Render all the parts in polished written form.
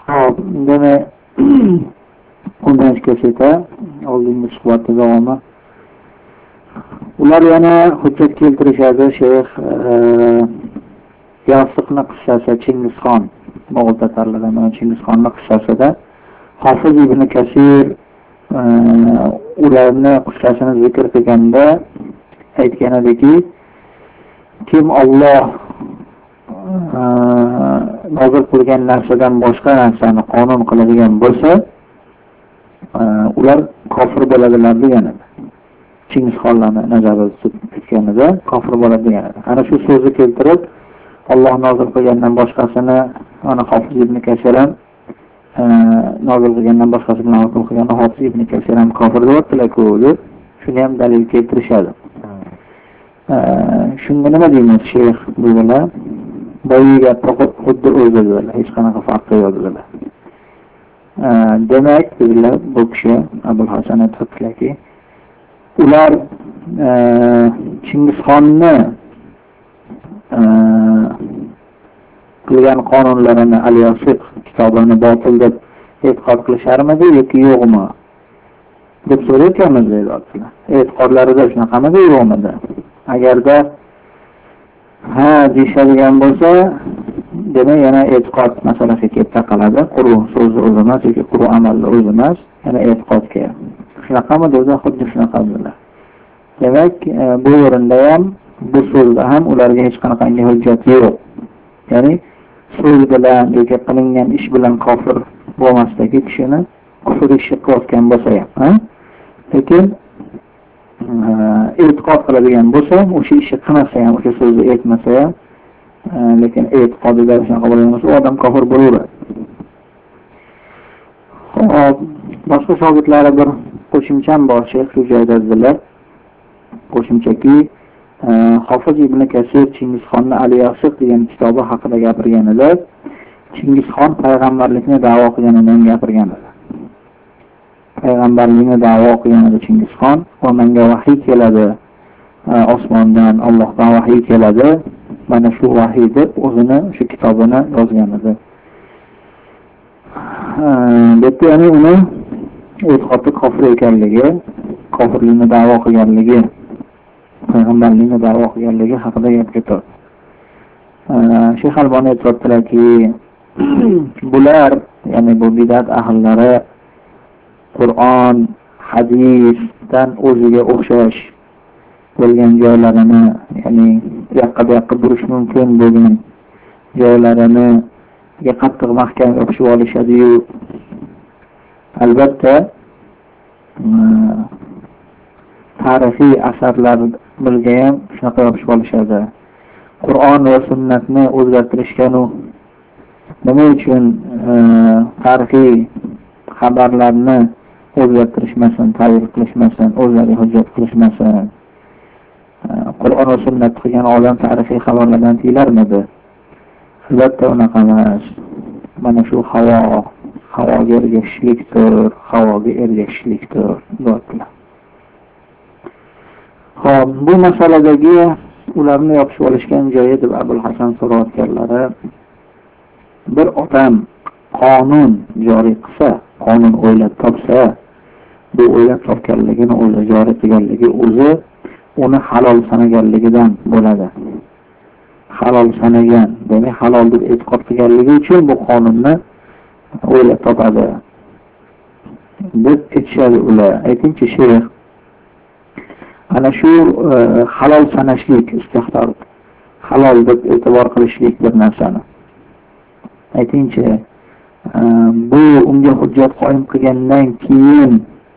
Hop, demak, undan kelsa, oldingi suhbatda davomi. Ular yana hujjat keltirishadi Shayx Yosiqning qissasi Chingizxon Mo'g'ul tatarlaridan Chingizxonning qissasida Hofiz ibn Kasir ularni qissasini zikr qilganda aytgan ediki, kim Alloh nozil qilgan narsadan boshqa narsani qonun qiladigan bo'lsa, ular kofir bo'ladilar degan edi. Chingizxonlarni nazarda tutganida kofir bo'ladi degan edi. Ana shu so'zni keltirib, Alloh nozil qilgandan boshqasini, ana Hofiz ibn Kasir ham nozil qilgandan boshqasini nozil qilgan Hofiz ibn Kasir ham kofir deyaptilar-ku deb shuni ham dalil keltirishadi. Shunda nima deymiz Sheyx dedilar? Boyiga xuddi o'zladilar, hech qanaqa farqi yo'q dedilar. Demak, dedilar, bu kishi Abul Hasan aytibdilarki, ular Chingizxonni qilgan qonunlarini Al-Yosiq kitobini botil deb e'tiqod qilisharmidi yoki yo'qmi deb so'rayotganmiz deydilar. E'tiqodlarida shunaqamidi yo'qmidi? Agarda ha deyishadigan bo'lsa, demak yana e'tiqod masalasi kelib taqaladi. Qur'on so'zi o'zi emas yoki Qur'on amalda o'zi emas, yana e'tiqodga. Shunaqami dedi, xuddi shunaqa dedilar. Demak, bu o'rinda ham, bu so'zda ham ularga hech qanaqangi hujjat yo'q. Ya'ni so'z bilan yoki qilingan ish bilan kofir bo'lmasligi kishini kufr ishi qilayotgan bo'lsa ham, lekin e'tiqod qiladigan bo'lsa, o'sha ishni qilmasa ham, o'sha so'zni aytmasa ham, lekin e'tiqodida shunaqa bo'lgan bo'lsa, odam kofir bo'laveradi. Hop, boshqa shogirdlari bir qo'shimcham bor, Shayx shu joyda dedilar. Qo'shimchaki Hofiz ibn Kasir Chingizxonni Al-Yosiq degan kitobi haqida gapirganida, Chingizxon payg'ambarlikni da'vo qilganidan gapirganlar. Payg'ambarlikni da'vo qilganida Chingizxon, va menga vahiy keladi, osmondan Allohdan vahiy keladi, mana shu vahiy deb o'zini shu kitobini yozgan edi. Debdi, ya'ni uni e'tiqodda kofir ekanligi, kofirlikni da'vo qilganligi, payg'ambarlikni da'vo qilganligi haqida gap ketadi. Shayx Alboniy aytibdilarki, bular, ya'ni bu bidat ahllari Qur'on, hadisdan o'ziga o'xshash bo'lgan joylarini, ya'ni yoqqa burish mumkin bo'lgan joylarini qattiq mahkam yopishib olishadi-yu. Albatta, tarixiy asarlar bilga ham shunaqa yopishib olishadi. Qur'on va sunnatni o'zgartirishganu nima uchun tarixiy xabarlarni o'zgartirishmasin, ta'wil qilishmasin, o'zlari hujjat qilishmasin. Qur'on va sunnat qilgan odam tarixiy xabarlardan tiyilarmidi? Albatta unaqa emas. Mana shu havoga ergashishlikdir, deyaptilar. Xo'p, bu masaladagi ularni yopishib olishgan joyi deb Abul Hasan so'rayotganlari, bir odam qonun joriy qilsa, qonun o'ylab topsa, bu o'ylab topganligini o'zi joriy qilganligi o'zi uni halol sanaganligidan bo'ladi. Halol sanagan, demak halol deb e'tiqod qilganligi uchun bu qonunni o'ylab topadi deb aytishadi ular. Aytingchi Shayx, ana shu halol sanashlik, istihtor, halol deb e'tibor qilishlik bir narsani. Aytingchi, bu unga hujjat qo'yim qilgandan keyin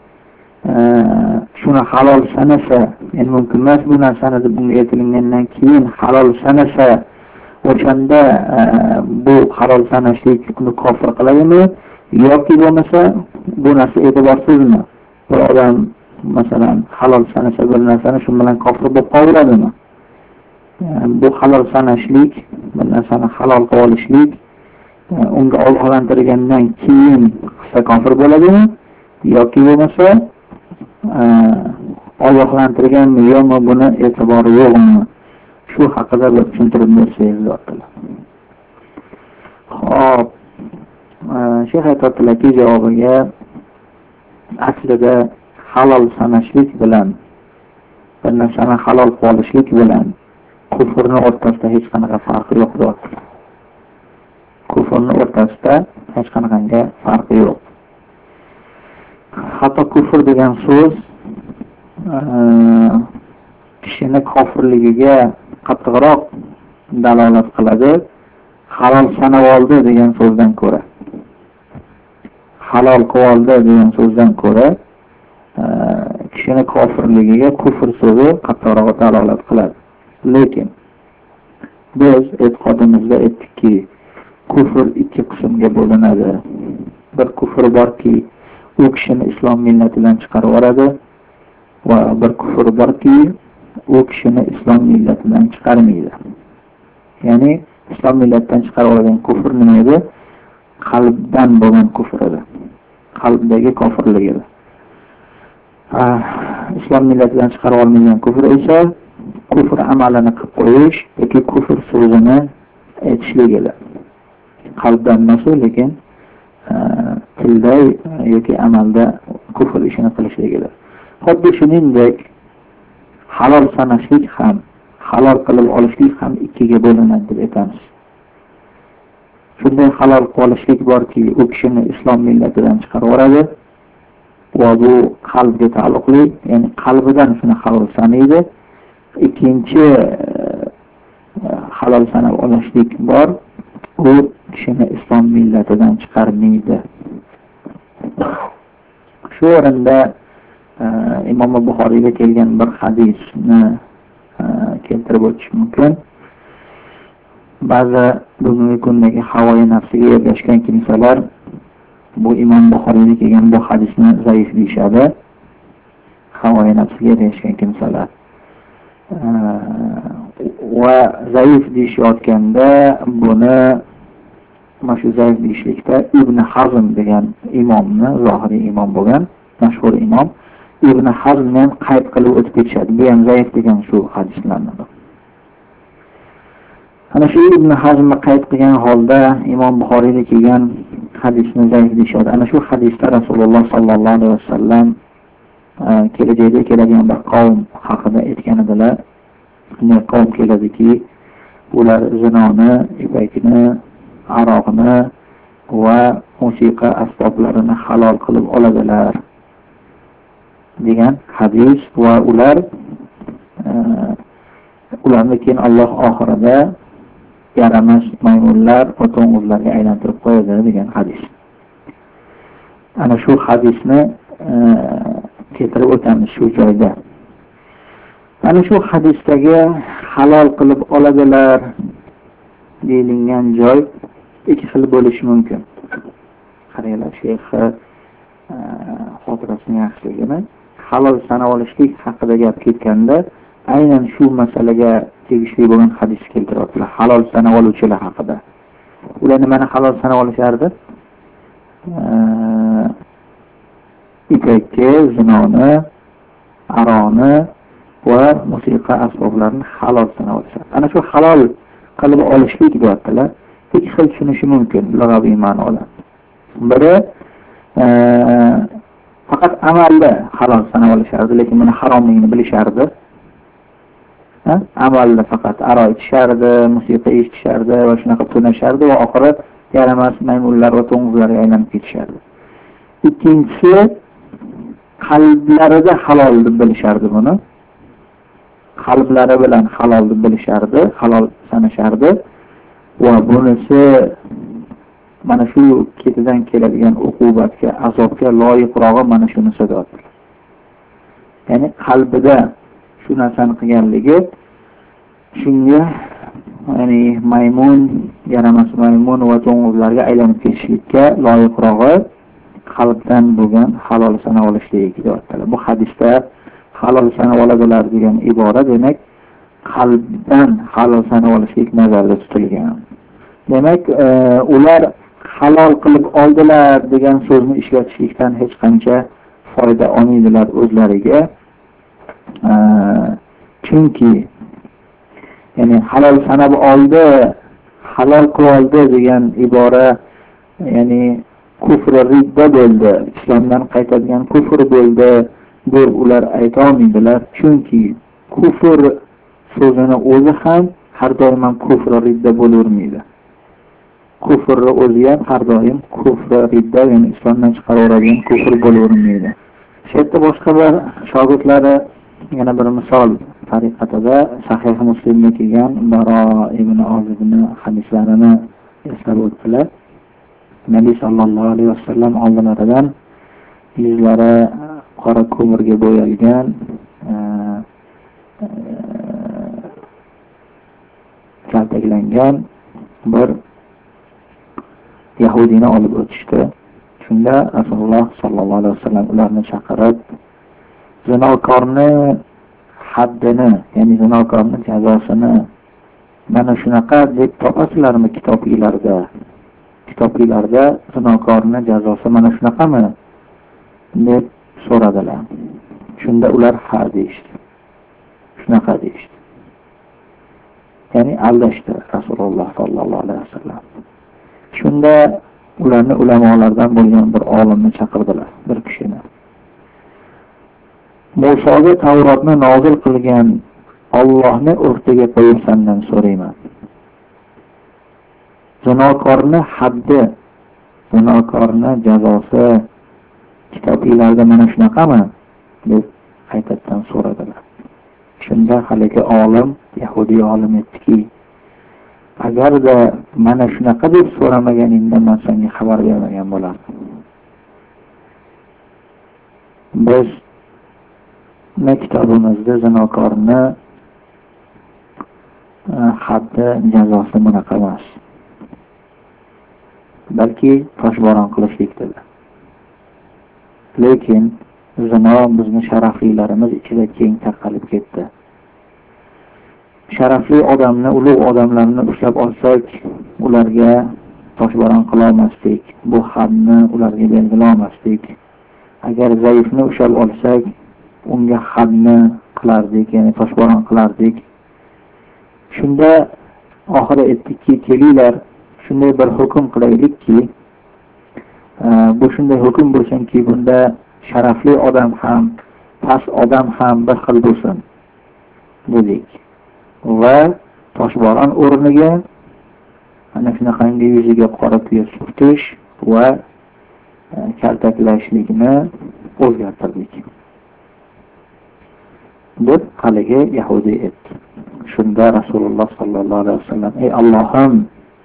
shuni halol sanasa, endi mumkin emas bu narsani deb unga aytilgandan keyin halol sanasa, o'shanda bu halol sanashlik uni kofir qiladimi yoki bo'lmasa bu narsa e'tiborsizmi? Bir odam masalan halol sanasa bir narsani shu bilan kofir bo'lib qolaveradimi? Bu halol sanashlik, bir narsani halol qilib olishlik unga ogohlantirgandan keyin qilsa kofir bo'ladimi yoki bo'lmasa ogohlantirganmi yo'qmi, buni e'tibori yo'qmi? Shu haqida bir tushuntirib bersangiz, deyaptilar. Xo'p, Sheikh aytadilarki, javobiga aslida halol sanashlik bilan bir narsani halol qilib olishlik bilan kufrni o'rtasida hech qanaqa farqi yo'q deyaptilar. Kufrni o'rtasida hech qanaqangi farqi yo'q. Hatto kufr degan so'z kishini kofirligiga qattiqroq dalolat qiladi. Halol sanab oldi degan so'zdan ko'ra. Halol qilib oldi degan so'zdan ko'ra kishini kofirligiga kufr so'zi qattiqroq dalolat qiladi. Lekin biz e'tiqodimizda aytdikki, kufr ikki qismga bo'linadi. Bir kufr borki, u kishini islom millatidan chiqarib yuboradi va bir kufr borki, u kishini islom millatidan chiqarmaydi. Ya'ni islom millatidan chiqarib yuborgan kufr nima edi? Qalbdan bo'lgan kufr edi. Qalbdagi kofirlik edi. Islom millatidan chiqarib olmagan kufr esa kufr amalini qilib qo'yish yoki kufr so'zini aytishlik edi. Qalbdan emas, lekin tilda yoki amalda kufr ishini qilishlik edi. Xuddi shuningdek halol sanashlik ham, halol qilib olishlik ham ikkiga bo'linadi deb aytamiz. Shunday halol qilib olishlik borki, u kishini islom millatidan chiqarib yuboradi va bu qalbga taalluqli, ya'ni qalbidan shuni halol sanaydi. Ikkinchi halol sanab olishlik bor, u kishini islom millatidan chiqarmaydi. Shu o'rinda Imom Buxoriyga kelgan bir hadisni keltirib o'tish mumkin. Ba'zi bugungi kundagi havoyi nafsiga ergashgan kimsalar bu Imom Buxoriyga kelgan bu hadisni zaif deyishadi. Havoyi nafsiga ergashgan kimsalar va zaif deyishayotganda buni mana shu zaif deyishlikda Ibn Hazm degan imomni, zohiriy imom bo'lgan, mashhur imom Ibn Hazm ham qayd qilib o'tib ketishadi. Bu ham zaif degan shu hadislarni. Ana shu Ibn Hazmni qayd qilgan holda Imom Buxoriyda kelgan hadisni zaif deyishadi. Ana shu hadisda Rasululloh sallallohu alayhi vasallam kelajakda keladigan bir qavm haqida aytgan edilar. Ne qavm keladiki, ular zinoni, ipakni, aroqni va musiqa asboblarini halol qilib oladilar degan hadis va ularni keyin Alloh oxirida yaramas maymunlar va to'ng'izlarga aylantirib qo'yadi degan hadis. Ana shu hadisni keltirib o'tamiz shu joyda. Ana shu hadisdagi halol qilib oladilar deyilgan joy ikki xil bo'lishi mumkin. Qaranglar, Sheyx xotirasini yaxshiligini halol sanab olishlik haqida gap ketganda aynan shu masalaga tegishli bo'lgan hadis keltiryaptilar. Halol sanab oluvchilar haqida. Ular nimani halol sanab olishardi? Ipakni, zinoni, aroqni va musiqa asboblarini halol sanab olishadi. Ana shu halol qilib olishlik deyaptilar. Ikki xil tushunishi mumkin lug'aviy ma'noda. Biri faqat amalda halol sanab olishardi, lekin buni haromligini bilishardi. Amalda faqat aroq ichishardi, musiqa eshitishardi va shunaqa tunashardi va oxiri yaramas maymunlar va to'ng'izlarga aylanib ketishardi. Ikkinchisi, qalblarida halol deb bilishardi buni. Qalblari bilan halol deb bilishardi, halol sanashardi va bunisi mana shu ketidan keladigan uqubatga, azobga loyiqrog'i mana shunisi deyapti. Ya'ni qalbida shu narsani qilganligi shunga, ya'ni maymun, yaramas maymun va to'ng'izlarga aylanib ketishlikka loyiqrog'i qalbdan bo'lgan halol sanab olishlik deyaptilar. Bu hadisda halol sanab oladilar degan ibora demak qalbdan halol sanab olishlik nazarda tutilgan. Demak, ular halol qilib oldilar degan so'zni ishlatishlikdan hech qancha foyda olmaydilar o'zlariga. Chunki ya'ni halol sanab oldi, halol qilib oldi degan ibora, ya'ni kufri ridda bo'ldi, islomdan qaytadigan kufr bo'ldi deb ular aytolmaydilar. Chunki kufr so'zini o'zi ham har doim ham kufri ridda bo'lavermaydi. Kufrni o'zi ham har doim kufri ridda, ya'ni islomdan chiqaraveradigan kufr bo'lavermaydi. Shu yerda boshqa bir shogirdlari yana bir misol tariqatida Sahih Muslimda kelgan Baro ibn Ozibni hadislarini eslab o'tdilar. Nabiy sallallohu alayhi vasallam oldilaridan yuzlari qora ko'mirga bo'yalgan kaltaklangan bir yahudiyni olib o'tishdi. Shunda Rasululloh sallallohu alayhi vasallam ularni chaqirib, zinokorni haddini, ya'ni zinokorni jazosini mana shunaqa deb topasizlarmi kitoblarda zinokorni jazosi mana shunaqami deb so'radilar. Shunda ular ha deyishdi. Shunaqa deyishdi. Ya'ni aldashdi Rasululloh sallallohu alayhi vasallam. Shunda ularni ulamolardan bo'lgan bir olimni chaqirdilar, bir kishini. Musoga Tavrotni nozil qilgan Allohni o'rtaga qo'yib sendan so'rayman. Zinokorni haddi, zinokorni jazosi kitoblarda mana shunaqami deb qaytadan so'radilar. Shunda haligi olim, Yahudiy olim aytdiki, agarda mana shunaqa deb so'ramaganingda men senga xabar bermagan bo'lardim. Biz kitobimizda zinokorni haddi jazosi bunaqa emas. Balki toshbo'ron qilishlik dedi. Lekin zino bizni sharaflilarimiz ichida keng tarqalib ketdi. Sharafli odamni, ulug' odamlarni ushlab olsak, ularga toshbo'ron qila olmasdik. Bu hadni ularga belgilay olmasdik. Agar zaifni ushlab olsak, unga hadni qilardik, ya'ni toshbo'ron qilardik. Shunda oxiri aytdikki, kelinglar, shunday bir hukm qilaylikki, bu shunday hukm bo'lsinki, bunda sharafli odam ham, past odam ham bir xil bo'lsin dedik. Va toshbo'ron o'rniga ana shunaqangi yuziga qora tuya surtish va kaltaklashlikni o'zgartirdik deb haligi Yahudiy aytdi. Shunda Rasululloh sallallohu alayhi vasallam, ey Allohim,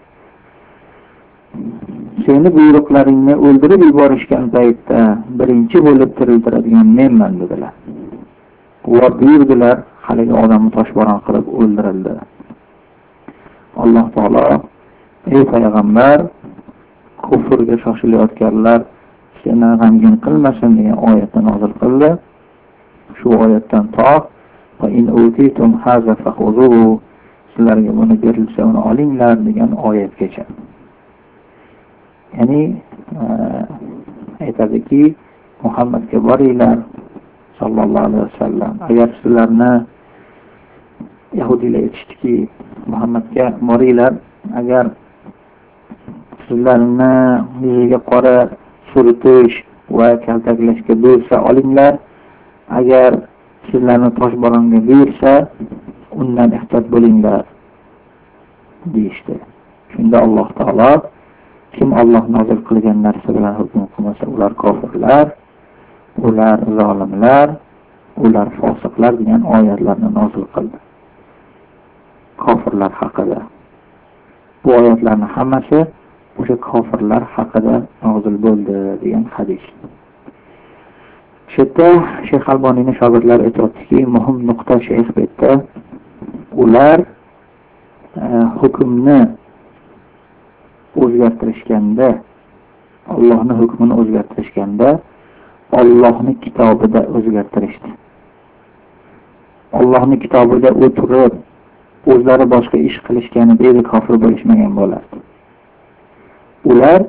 seni buyruqlaringni o'ldirib yuborishgan paytda birinchi bo'lib tiriltiradigan menman dedilar. Va buyurdilar, haligi odamni toshbo'ron qilib o'ldirildi. Alloh taolo, ey payg'ambar, kufrga shoshilayotganlar seni g'amgin qilmasin degan oyatni nozil qildi. Shu oyatdan to va in utitum haza fakhuzuhu, sizlarga buni berilsa uni olinglar degan oyatgacha. Ya'ni aytadiki, Muhammadga boringlar sallallohu alayhi vasallam. Agar sizlarni Yahudiylar aytishdiki, Muhammadga boringlar, agar sizlarni yuziga qora surtish va kaltaklashga buyursa olinglar. Agar sizlarni toshbo'ronga buyursa, undan ehtiyot bo'linglar deyishdi. Shunda Alloh taolo, kim Alloh nozil qilgan narsa bilan hukm qilmasa, ular kofirlar, ular zolimlar, ular fosiqlar degan oyatlarni nozil qildi. Kofirlar haqida. Bu oyatlarning hammasi o'sha kofirlar haqida nozil bo'ldi degan hadis. Shu yerda Shayx Alboniyning shogirdlari aytibdiki, muhim nuqta Shayx bu yerda, ular hukmni o'zgartirishganda, Allohning hukmini o'zgartirishganda, Allohning kitobida o'zgartirishdi. Allohning kitobida o'tirib, o'zlari boshqa ish qilishganida edi kofir bo'lishmagan bo'lardi. Ular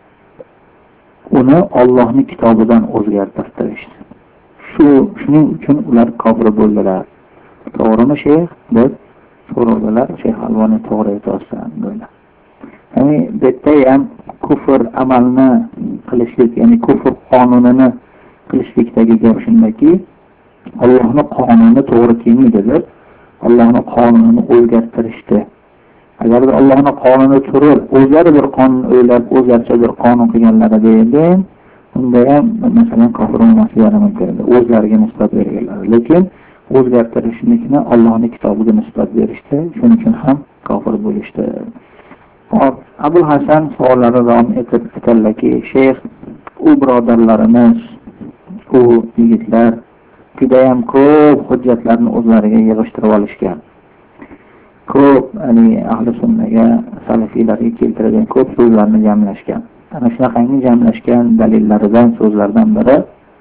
uni Allohning kitobidan o'zgartirishdi. Shuning uchun ular kofir bo'ldilar. To'g'rimi Shayx? deb so'radilar. Shayx Alboniy to'g'ri aytayotgan dedilar. Ya'ni bitta ham kufr amalni qilishlik, ya'ni kufr qonunini qilishlikdagi gap shundaki, Allohning qonuni to'g'ri kelmaydi deb Allohning qonunini o'zgartirishdi. Agarda Allohning qonuni turib, o'zlari bir qonun o'ylab, o'zlaricha bir qonun qilganlarida edi, unda ham masalan kofir bo'lmasligi mumkin edi, o'zlariga nisbat berganlar. Lekin o'zgartirishlikni Allohning kitobiga nisbat berishdi, shuning uchun ham kofir bo'lishdi. Hop, Abul Hasan savollari davom etib aytadilarki, sheyx, u birodarlarimiz, u yigitlar judayam ko'p hujjatlarni o'zlariga yig'ishtirib olishgan. Ko'p, ya'ni ahli sunnaga, salafiylarga keltirgan ko'p so'zlarni jamlashgan. Ana shunaqangi jamlashgan dalillaridan, so'zlardan biri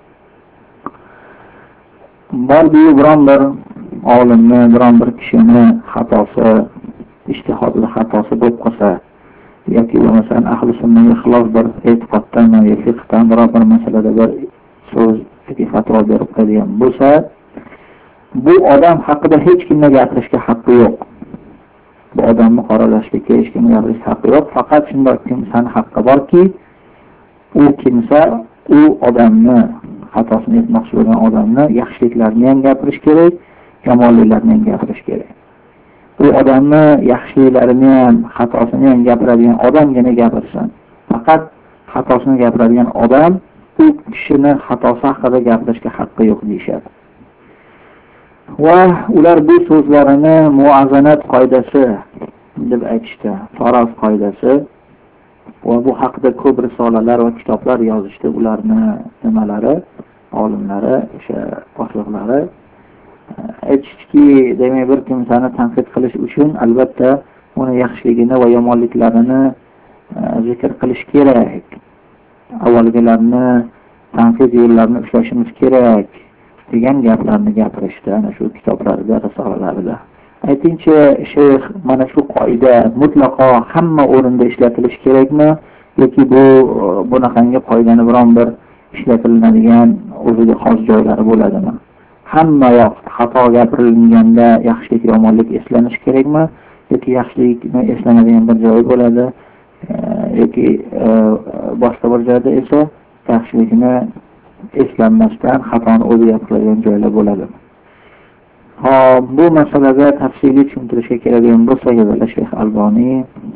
bordi-yu biron bir olimni, biron bir kishini xatosi, ijtihodida xatosi bo'lib qolsa, yoki bo'lmasam ahli sunnaga xilof bir e'tiqoddan yoki fiqhdan biror bir masalada bir so'z yoki fatvo berib qo'ygan bo'lsa, bu odam haqida hech kimga gapirishga haqqi yo'q. Bu odamni qoralashlikka hech kimga gapirishga haqqi yo'q. Faqat shunday kimsaning haqqi borki, u kimsa u odamni xatosini aytmoqchi bo'lgan odamni yaxshiliklarini ham gapirish kerak, yomonliklarini ham gapirish kerak. U odamni yaxshiliklarini ham, xatosini ham gapiradigan odamgina gapirsin. Faqat xatosini gapiradigan odam u kishini xatosi haqida gapirishga haqqi yo'q deyshadi. Va ular bu so'zlarini muazanat qoidasi deb aytishdi, faroz qoidasi. Va bu haqida ko'p risolalar va kitoblar yozishdi. Ularni nimalari, olimlari, o'sha boshliqlari aytishdiki, demak bir kimsani tanqid qilish uchun albatta uni yaxshiligini va yomonliklarini zikr qilish kerak. Avvalgilarni tanqid yo'llarini ushlashimiz kerak degan gaplarni gapirishdi ana shu kitoblarda, risolalarida. Aytingchi, sheyx, mana shu qoida mutlaqo hamma o'rinda ishlatilishi kerakmi yoki bu bunaqangi qoidani biron bir ishlatiladigan o'ziga xos joylari bo'ladimi? Hamma yoq xato gapirilganda yaxshilik, yomonlik eslanish kerakmi yoki yaxshilikni eslanadigan bir joy bo'ladi yoki boshqa bir joyda esa yaxshilikni eslanmasdan xatoni o'zi gapiradigan joylar bo'ladi. Hop, bu masalada tafsiliy tushuntirishga keladigan bo'lsak, Shayx Alboniy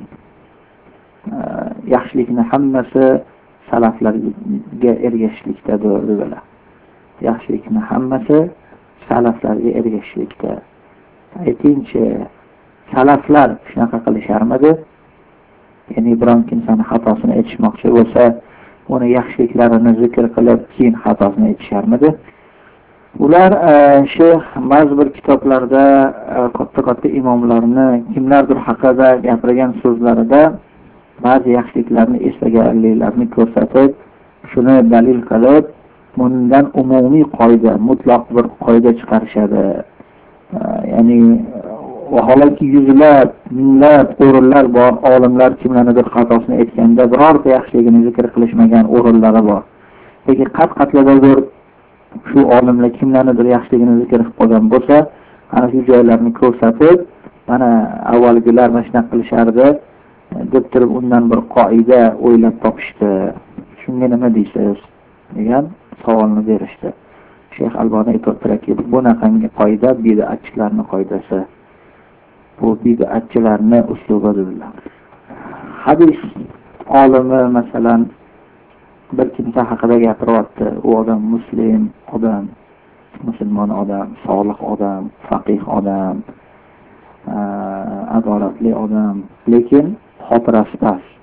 yaxshilikni hammasi salaflarga ergashishlikdadir dedilar. Yaxshilikni hammasi salaflarga ergashishlikda. Aytingchi, salaflar shunaqa qilisharmidi? Ya'ni biron kimsani xatosini aytishmoqchi bo'lsa, uni yaxshiliklarini zikr qilib, keyin xatosini aytisharmidi? Ular sheyx ba'zi bir kitoblarda katta imomlarni kimlardir haqida gapirgan so'zlarida ba'zi yaxshiliklarni eslaganliklarini ko'rsatib, shuni dalil qilib, bundan umumiy qoida, mutlaq bir qoida chiqarishadi. Ya'ni vaholanki yuzlab, minglab o'rinlar bor, olimlar kimlarnidir xatosini aytganda birorta yaxshiligini zikr qilishmagan o'rinlari bor. Lekin qat-qatlardir shu olimlar kimlarnidir yaxshiligini zikr qilib qolgan bo'lsa, ana shu joylarni ko'rsatib, mana avvalgilar mana shunaqa qilishardi deb turib undan bir qoida o'ylab topishdi. Shunga nima deysiz degan savolni berishdi. Shayx Alboniy aytibdilarki, bunaqangi qoida bid'atchilarning qoidasi. Bu bid'atchilarning uslubidir. Hadis olimi masalan bir kimsa haqida gapiryapti. U odam muslim odam, musulmon odam, solih odam, faqih odam, adolatli odam, lekin xotirasi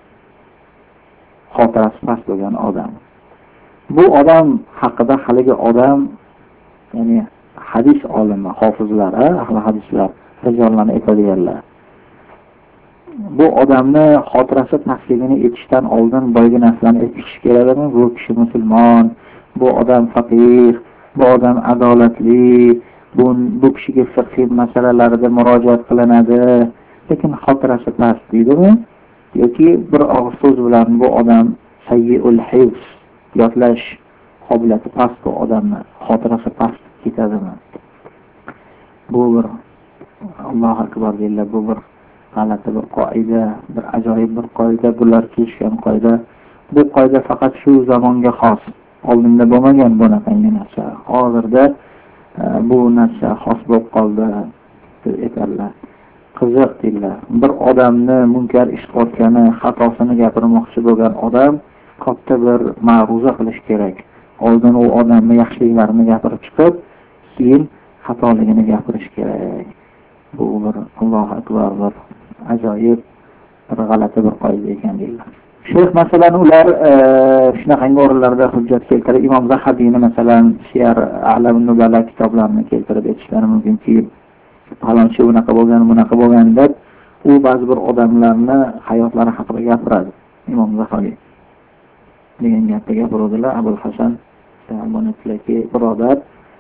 past bo'lgan odam. Bu odam haqida haligi odam, ya'ni hadis olimi, hofizlari, ahli hadislar, rijollarni aytadiganlar. Bu odamni xotirasi pastligini aytishdan oldin boyagi narsalarni aytish kerakmi? Bu kishi musulmon, bu odam faqih, bu odam adolatli, bu kishiga fiqh masalalarida murojaat qilinadi, lekin xotirasi past deydimi? Yoki bir og'iz so'z bilan bu odam sayyi'ul hifz, yodlash qobiliyati past bu odamni xotirasi past ketadimi? Bu bir Allohu akbar deylar, bu bir g'alati bir qoida, bir ajoyib bir qoida, bular kelishgan qoida. Bu qoida faqat shu zamonga xos. Oldinda bo'lmagan bunaqangi narsa. Hozirda bu narsa xos bo'lib qoldi deb aytadilar. Qiziq deydilar. Bir odamni munkar ish qilayotgani, xatosini gapirmoqchi bo'lgan odam katta bir ma'ruza qilish kerak. Oldin u odamni yaxshiliklarini gapirib chiqib, keyin xatoligini gapirish kerak. Bu bir Allohu akbar, bir ajoyib bir g'alati bir qoida ekan deydilar. Shayx masalan ular shunaqangi o'rinlarda hujjat keltirib, Imom Zahabiyni masalan Siyar A'lamun Nubala kitoblarini keltirib aytishlari mumkinki, falonchi bunaqa bo'lgan deb u ba'zi bir odamlarni hayotlari haqida gapiradi. Imom Zahabiy degan gapni gapiradilar. Abul Hasan Al-Banatulaki birodar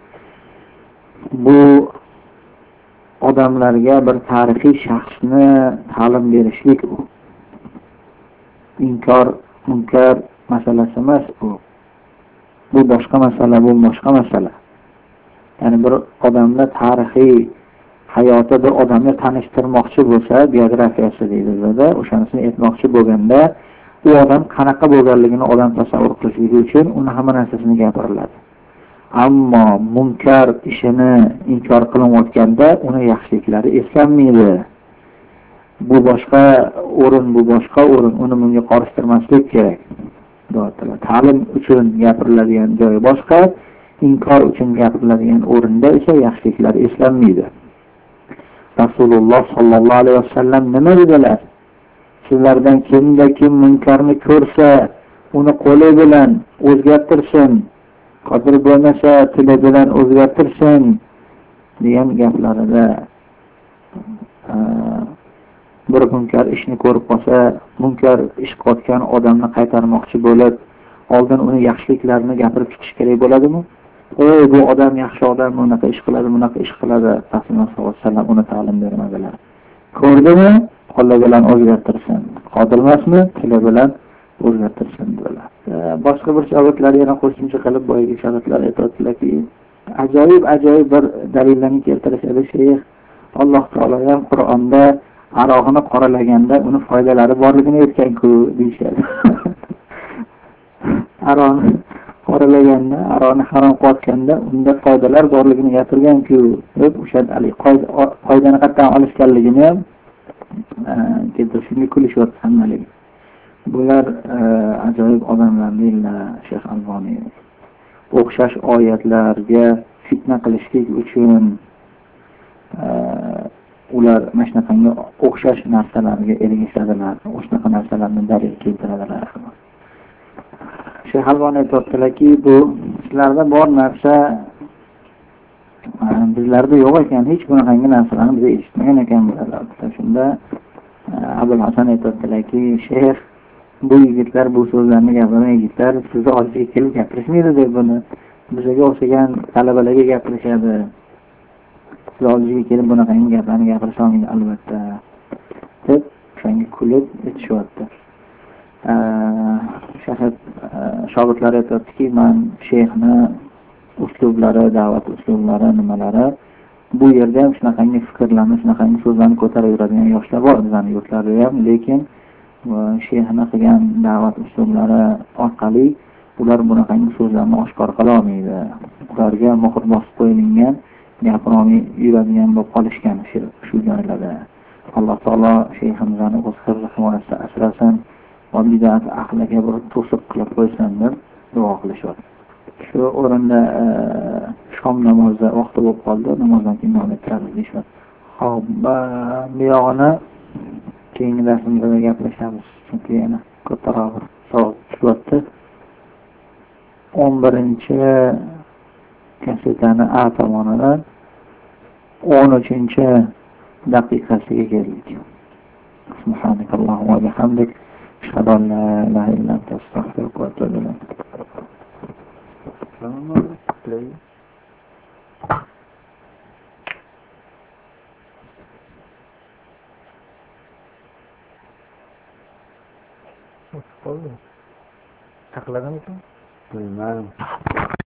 bu odamlarga bir tarixiy shaxsni ta'lim berishlik u. Inkor, munkar masalasi emas bu. Bu boshqa masala, bu boshqa masala. Ya'ni bir odamni tarixiy hayoti bir odamni tanishtirmoqchi bo'lsa, biografiyasi deyiladi, o'shanisini aytmoqchi bo'lganda, u odam qanaqa bo'lganligini odam tasavvur qilishligi uchun uni hamma narsasini gapiriladi. Ammo munkar ishini inkor qilinayotganda uni yaxshiliklari eslanmaydi. Bu boshqa o'rin, bu boshqa o'rin, uni bunga qorishtirmaslik kerak. Ta'lim uchun gapiriladigan joy boshqa, inkor uchun gapiriladigan o'rinda esa yaxshiliklar eslanmaydi. Rasululloh sallallohu alayhi vasallam nima dedilar? Sizlardan kimda kim munkarni ko'rsa, uni qo'li bilan o'zgartirsin, qodir bo'lmasa tili bilan o'zgartirsin degan gaplarida bir munkar ishni ko'rib qolsa, munkar ish qilayotgan odamni qaytarmoqchi bo'lib, oldin uni yaxshiliklarini gapirib chiqish kerak bo'ladimi? Bu odam yaxshi odam, bunaqa ish qiladi, bunaqa ish qiladi. Rasululloh sollallohu alayhi vasallam uni ta'lim bermadilar. Ko'rdimi? Qo'li bilan o'zgartirsin. Qodir emasmi? Tili bilan o'zgartirsin dedilar. Boshqa bir shogirdlar yana qo'shimcha qilib boyagi shogirdlar aytadilarki, ajoyib bir dalillarni keltirishadi shayx. Alloh taolo ham Qur'onda aroqni qoralaganda uni foydalari borligini aytgan-ku deyshadi. Aroqni qoralaganda, aroqni harom qilayotganda unda foydalar borligini gapirgan-ku deb o'sha qoidani qayerdan olishganligini ham keltirishga kulishyapti hammaligi. Bular ajoyib odamlar deydilar Shayx Alboniy. O'xshash oyatlarga fitna qilishlik uchun ular mashnaqanga o'xshash narsalarga ergashadilar. O'shaqa narsalarni dalil keltiradilar. Shayx Alboniy aytadilarki, bu sizlarda bor narsa bizlarda yo'q ekan, hech bunaqangi narsalarni biz eshitmagan ekan bular. Shunda Abul Hasan aytadilarki, Shayx bu yigitlar bu so'zlarni gapirgan yigitlar sizni oldiga kelib gapirishmaydi deb buni bizga o'xshagan talabalarga gapirishadi. Siz oldiga kelib bunaqangi gaplarni gapirish olmaydi albatta deb shunga kulib aytishyapti. Shogirdlar aytadiki, men shayxni uslublari, da'vat uslublari, nimalari bu yerda ham shunaqangi fikrlarni, shunaqangi so'zlarni ko'tarib yuradigan yoshlar bor bizning yurtlarda ham, lekin shayxni qilgan da'vat uslublari orqali ular bunaqangi so'zlarni oshkor qila olmaydi. Ularga muhr bosib qo'yilgan, gapirolmay yuradigan bo'lib qolishgan shu joylarda. Alloh taolo shayximizni o'z himoyasida asrasin va bid'at ahliga bir to'siq qilib qo'ysin deb duo qilishyapti. Shu o'rinda shom namozi vaqti bo'lib qoldi, namozdan keyin davom etamiz deyapti. Xo'p, bu yog'ini keyingi darsimizda gaplashamiz. Chunki yana kattaroq soat tushibdi. 11-kasetani A tomonidan 13-daqiqasiga keldik. Subhanakallohumma va bihamdik, ashhadu an la ilaha illa anta astaghfiruka va atubu ilayk. Takladın mı? Bilmem.